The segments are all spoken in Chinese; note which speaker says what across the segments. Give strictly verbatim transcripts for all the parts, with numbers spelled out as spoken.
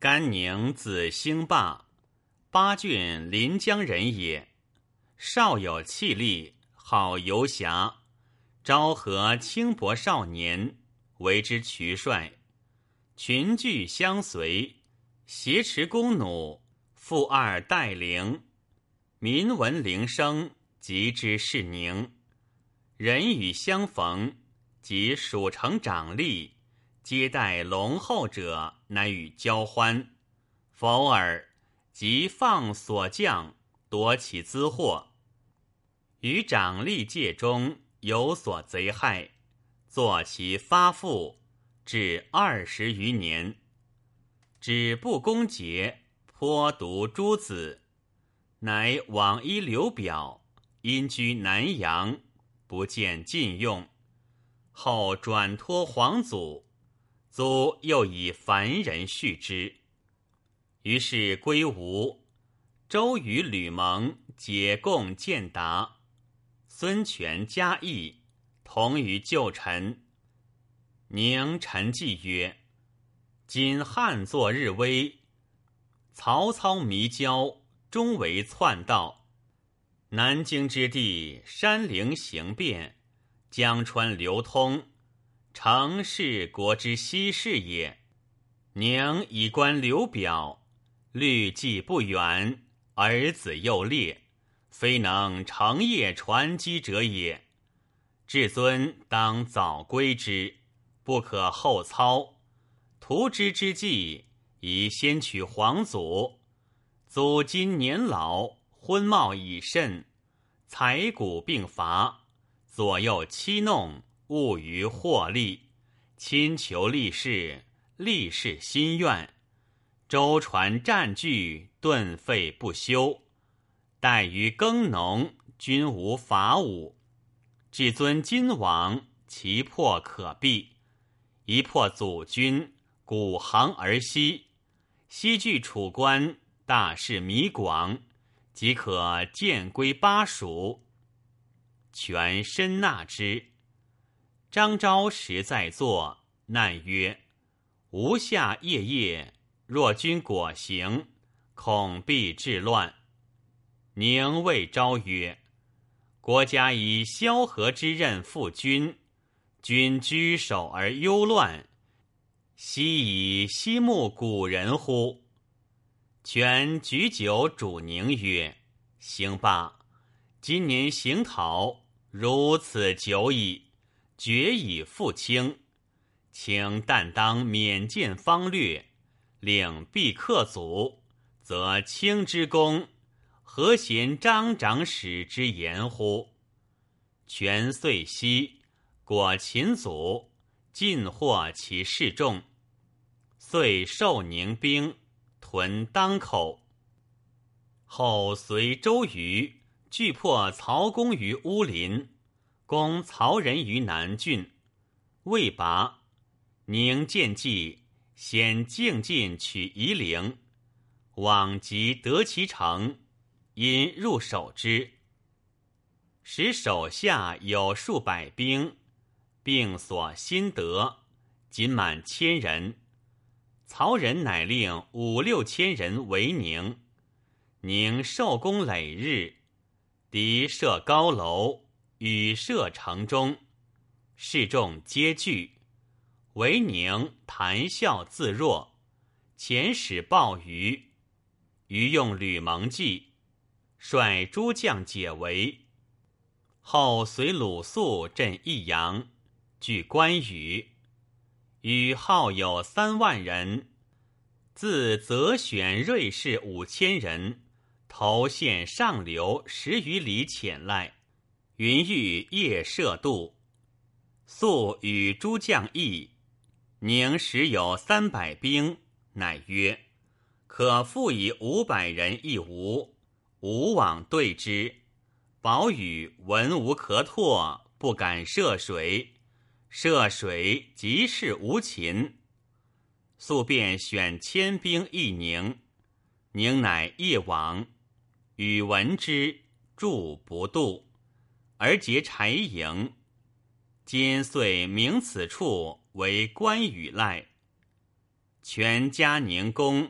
Speaker 1: 甘宁字兴霸，巴郡临江人也。少有气力，好游侠，昭和轻薄少年，为之渠帅。群聚相随，挟持弓弩，负二带铃。民闻铃声，即知是宁。人与相逢，即蜀城长吏接待隆厚者，乃与交欢。否尔，即放所将，夺其资货。于长吏界中有所贼害，作其发父，至二十余年。止不攻节，颇读诸子，乃往依刘表，因居南阳，不见禁用。后转托皇祖，祖又以凡人续之。于是归吴，周与吕蒙解共建达。孙权嘉义，同于旧臣。宁臣计曰：今汉作日威，曹操迷交，终为篡道。南京之地，山陵行变，江川流通，诚是国之希视也。宁以观刘表，虑计不远，儿子又烈，非能成业传基者也。至尊当早归之，不可后操。图之之计，宜先取皇祖。祖今年老，昏耄已甚，财谷并乏，左右欺弄，误于获利。亲求立事，立事心愿。舟船战具，顿废不休。待于耕农，均无伐武。至尊今往，其破可避。一破祖军，古行而西，西据楚关，大势弥广，即可渐归巴蜀。权深纳之。张昭时在座，难曰：吾下夜夜，若君果行，恐必致乱。宁谓昭曰：国家以萧何之任负君，君居守而忧乱，奚以奚慕古人乎？权举酒主宁曰：行罢，今年行讨，如此久矣，决以复清。请但当免见方略，令必克祖，则卿之功，何嫌张长史之言乎？权遂息，果秦祖，尽获其示众。遂受宁兵，屯当口。后随周瑜，拒破曹公于乌林，攻曹仁于南郡。未拔，宁见计，先径进取夷陵，往即得其城，因入守之。使手下有数百兵，并所新得，仅满千人。曹仁乃令五六千人围宁。宁受攻累日，敌设高楼，与射城中，士众皆惧。惟宁谈笑自若，遣使报虞。虞用吕蒙计，率诸将解围。后随鲁肃镇益阳，据关羽。羽号有三万人，自择选锐士五千人，投县上流十余里潜赖。云欲夜射渡。肃与诸将议，宁时有三百兵，乃曰：可复以五百人一吴，吴往对之。保羽闻无可拓，不敢涉水，涉水即是无秦。肃便选千兵议宁，宁乃夜往。羽闻之，驻不渡，而结柴营。今遂名此处为关羽赖。权加宁公，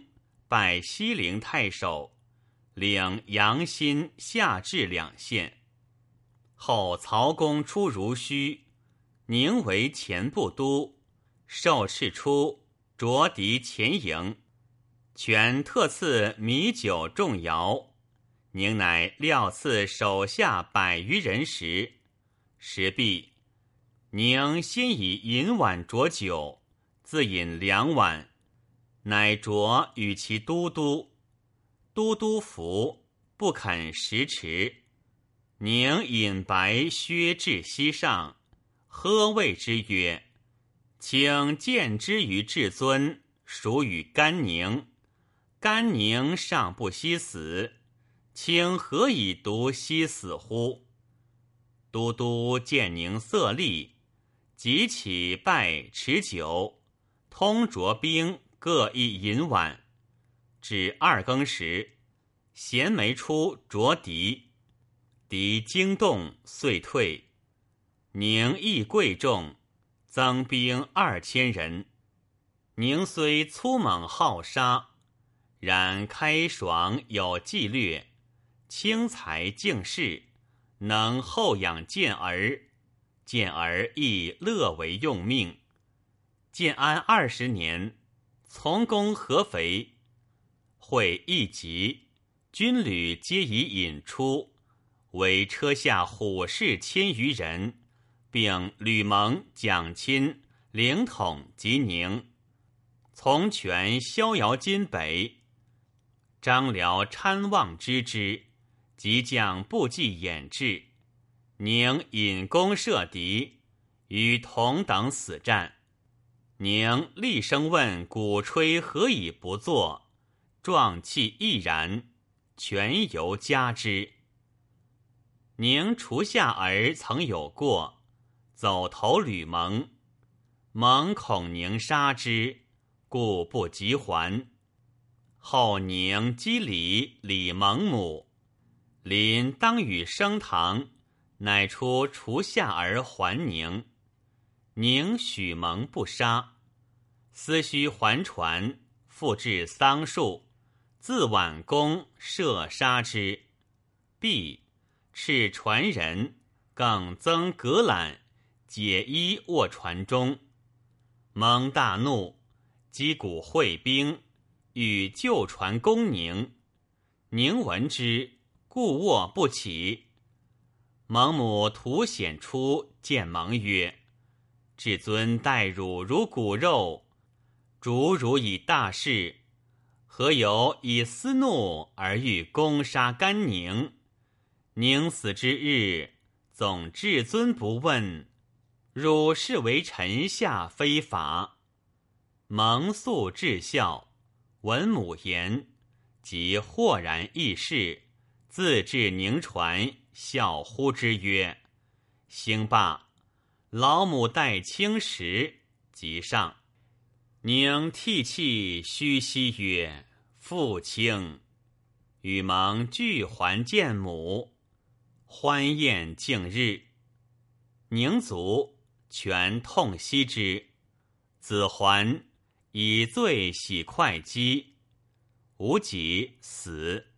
Speaker 1: 拜西陵太守，领阳新、夏至两县。后曹公出如须，宁为前部都，受敕出，着敌前营。权特赐米酒重徭，宁乃料赐手下百余人食。食毕，宁先以银碗酌酒，自饮两碗，乃酌与其都督。都督服，不肯食迟。宁饮白削至膝上，喝谓之曰：请见之于至尊，属与甘宁。甘宁尚不惜死，卿何以独惜死乎？都督见宁色厉，即起拜持酒，通酌兵各一银碗。至二更时，衔枚出着敌，敌惊动，遂退。宁亦贵重，增兵二千人。宁虽粗猛好杀，然开爽有纪略，轻财敬士，能后养健儿，健儿亦乐为用命。建安二十年，从攻合肥，会一急，军旅皆已引出，为车下虎士千余人，并吕蒙、蒋钦、凌统及宁。从权逍遥津北，张辽参望知之，即将部骑掩至。宁引弓射敌，与同等死战。宁厉声问鼓吹何以不作，壮气毅然，权由加之。宁除下儿曾有过，走投吕蒙，蒙恐宁杀之，故不及还。后宁击李李蒙母，临当与升堂，乃出除下而还宁。宁许蒙不杀，思须还传，复至桑树，自挽弓射杀之。毕，敕传人，更增革缆，解衣卧船中。蒙大怒，击鼓会兵，欲救船攻宁。宁闻之，故卧不起。蒙母图显出，见蒙曰：至尊待汝如骨肉，逐汝以大事，何由以私怒而欲攻杀甘宁？宁死之日，总至尊不问，汝视为臣下非法。蒙素至孝，闻母言，即豁然议事，自至宁船，笑呼之曰：兴罢，老母待轻食。即上。宁涕泣吁兮曰：父亲。与蒙俱还见母，欢宴敬日。宁卒，权痛惜之。子还以罪洗会稽，无己死。